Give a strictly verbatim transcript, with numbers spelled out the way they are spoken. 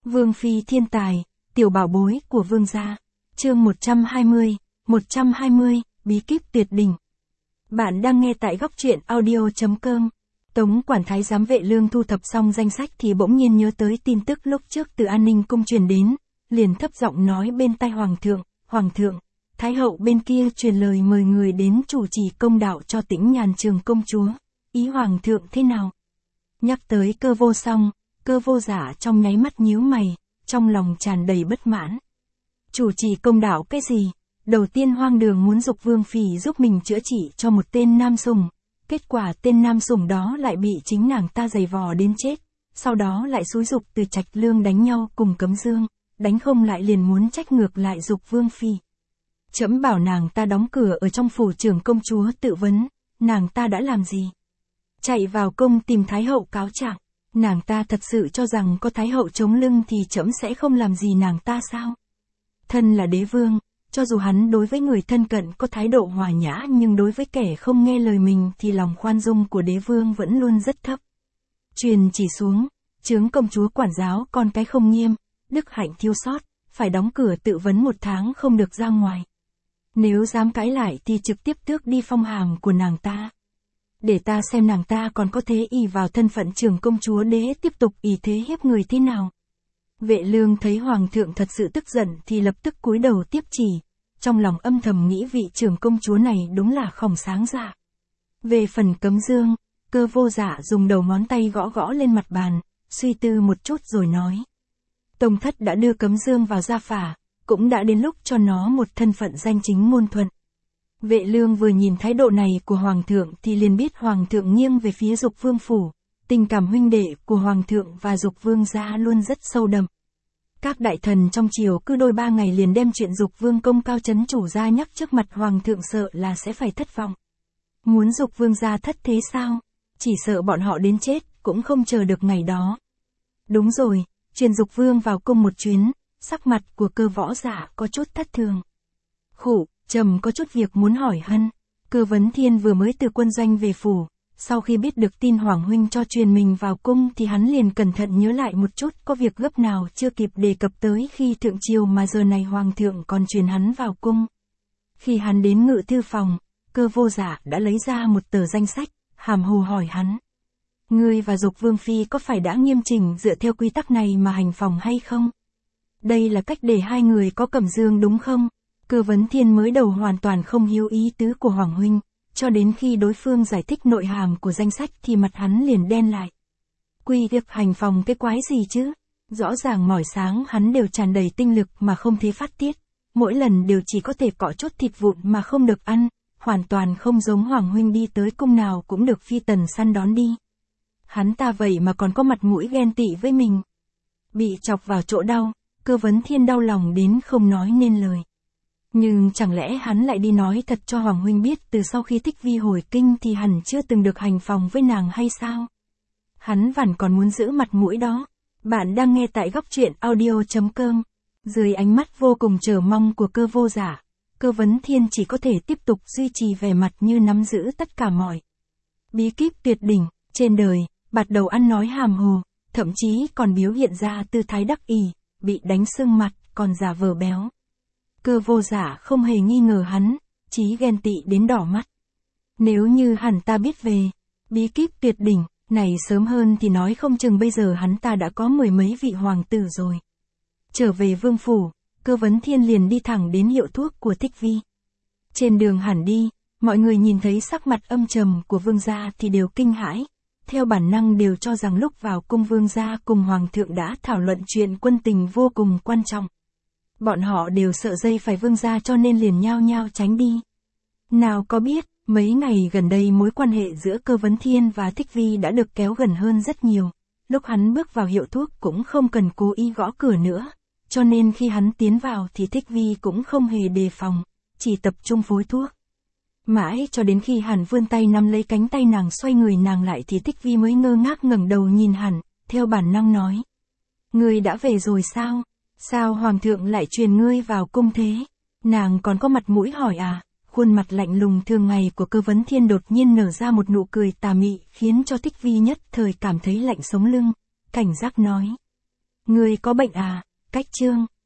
Vương phi thiên tài, tiểu bảo bối của vương gia. Chương một trăm hai mươi, một trăm hai mươi, bí kíp tuyệt đỉnh. Bạn đang nghe tại góc truyện audio chấm com. Tống quản thái giám Vệ Lương thu thập xong danh sách thì bỗng nhiên nhớ tới tin tức lúc trước từ An Ninh cung truyền đến, liền thấp giọng nói bên tai hoàng thượng, "Hoàng thượng, thái hậu bên kia truyền lời mời người đến chủ trì công đạo cho Tĩnh Nhàn Trường công chúa, ý hoàng thượng thế nào?" Nhắc tới Cơ Vô Song, Cơ Vô Dạ trong nháy mắt nhíu mày, trong lòng tràn đầy bất mãn. Chủ trì công đạo cái gì? Đầu tiên hoang đường muốn giục Vương phi giúp mình chữa trị cho một tên nam sủng, kết quả tên nam sủng đó lại bị chính nàng ta giày vò đến chết, sau đó lại xúi giục Từ Trạch Lương đánh nhau cùng Cấm Dương, đánh không lại liền muốn trách ngược lại giục Vương phi. Trẫm bảo nàng ta đóng cửa ở trong phủ trưởng công chúa tự vấn, nàng ta đã làm gì? Chạy vào cung tìm thái hậu cáo trạng, nàng ta thật sự cho rằng có thái hậu chống lưng thì trẫm sẽ không làm gì nàng ta sao? Thân là đế vương, cho dù hắn đối với người thân cận có thái độ hòa nhã nhưng đối với kẻ không nghe lời mình thì lòng khoan dung của đế vương vẫn luôn rất thấp. Truyền chỉ xuống, chướng công chúa quản giáo con cái không nghiêm, đức hạnh thiếu sót, phải đóng cửa tự vấn một tháng không được ra ngoài. Nếu dám cãi lại thì trực tiếp tước đi phong hàm của nàng ta. Để ta xem nàng ta còn có thế ỷ vào thân phận trưởng công chúa đế tiếp tục ỷ thế hiếp người thế nào. Vệ Lương thấy hoàng thượng thật sự tức giận thì lập tức cúi đầu tiếp chỉ, trong lòng âm thầm nghĩ vị trưởng công chúa này đúng là khổng sáng dạ. Về phần Cấm Dương, Cơ Vô Dạ dùng đầu ngón tay gõ gõ lên mặt bàn, suy tư một chút rồi nói. Tông thất đã đưa Cấm Dương vào gia phả, cũng đã đến lúc cho nó một thân phận danh chính ngôn thuận. Vệ Lương vừa nhìn thái độ này của hoàng thượng thì liền biết hoàng thượng nghiêng về phía Dục Vương phủ, tình cảm huynh đệ của hoàng thượng và Dục Vương gia luôn rất sâu đậm. Các đại thần trong triều cứ đôi ba ngày liền đem chuyện Dục Vương công cao chấn chủ ra nhắc trước mặt hoàng thượng sợ là sẽ phải thất vọng. Muốn Dục Vương gia thất thế sao? Chỉ sợ bọn họ đến chết cũng không chờ được ngày đó. Đúng rồi, truyền Dục Vương vào cung một chuyến, sắc mặt của Cơ Võ Dạ có chút thất thường. Khụ, trầm có chút việc muốn hỏi hân. Cơ Vấn Thiên vừa mới từ quân doanh về phủ, sau khi biết được tin Hoàng huynh cho truyền mình vào cung thì hắn liền cẩn thận nhớ lại một chút có việc gấp nào chưa kịp đề cập tới khi thượng triều mà giờ này hoàng thượng còn truyền hắn vào cung. Khi hắn đến ngự thư phòng, Cơ Vô Dạ đã lấy ra một tờ danh sách, hàm hồ hỏi hắn. Ngươi và Dục Vương phi có phải đã nghiêm chỉnh dựa theo quy tắc này mà hành phòng hay không? Đây là cách để hai người có Cẩm Dương đúng không? Cơ Vấn Thiên mới đầu hoàn toàn không hiểu ý tứ của Hoàng huynh, cho đến khi đối phương giải thích nội hàm của danh sách thì mặt hắn liền đen lại. Quy việc hành phòng cái quái gì chứ? Rõ ràng mỏi sáng hắn đều tràn đầy tinh lực mà không thấy phát tiết, mỗi lần đều chỉ có thể cọ chút thịt vụn mà không được ăn, hoàn toàn không giống Hoàng huynh đi tới cung nào cũng được phi tần săn đón đi. Hắn ta vậy mà còn có mặt mũi ghen tị với mình. Bị chọc vào chỗ đau, Cơ Vấn Thiên đau lòng đến không nói nên lời. Nhưng chẳng lẽ hắn lại đi nói thật cho Hoàng huynh biết từ sau khi Tích Vi hồi kinh thì hẳn chưa từng được hành phòng với nàng hay sao? Hắn vẫn còn muốn giữ mặt mũi đó. Bạn đang nghe tại góc truyện audio chấm com. Dưới ánh mắt vô cùng chờ mong của Cơ Vô Dạ, Cơ Vấn Thiên chỉ có thể tiếp tục duy trì vẻ mặt như nắm giữ tất cả mọi bí kíp tuyệt đỉnh trên đời, bắt đầu ăn nói hàm hồ, thậm chí còn biểu hiện ra tư thái đắc ý, bị đánh sưng mặt, còn giả vờ béo. Cơ Vô Dạ không hề nghi ngờ hắn, chí ghen tị đến đỏ mắt. Nếu như hắn ta biết về bí kíp tuyệt đỉnh này sớm hơn thì nói không chừng bây giờ hắn ta đã có mười mấy vị hoàng tử rồi. Trở về vương phủ, Cơ Vấn Thiên liền đi thẳng đến hiệu thuốc của Tích Vi. Trên đường hẳn đi, mọi người nhìn thấy sắc mặt âm trầm của vương gia thì đều kinh hãi, theo bản năng đều cho rằng lúc vào cung vương gia cùng hoàng thượng đã thảo luận chuyện quân tình vô cùng quan trọng. Bọn họ đều sợ dây phải vương gia cho nên liền nhao nhao tránh đi. Nào có biết, mấy ngày gần đây mối quan hệ giữa Cơ Vấn Thiên và Tích Vi đã được kéo gần hơn rất nhiều. Lúc hắn bước vào hiệu thuốc cũng không cần cố ý gõ cửa nữa, cho nên khi hắn tiến vào thì Tích Vi cũng không hề đề phòng, chỉ tập trung phối thuốc. Mãi cho đến khi hắn vươn tay nắm lấy cánh tay nàng xoay người nàng lại thì Tích Vi mới ngơ ngác ngẩng đầu nhìn hắn, theo bản năng nói. Ngươi đã về rồi sao? Sao hoàng thượng lại truyền ngươi vào cung thế? Nàng còn có mặt mũi hỏi à? Khuôn mặt lạnh lùng thường ngày của Cơ Vấn Thiên đột nhiên nở ra một nụ cười tà mị khiến cho Tích Vi nhất thời cảm thấy lạnh sống lưng, cảnh giác nói. Ngươi có bệnh à? Cách chương.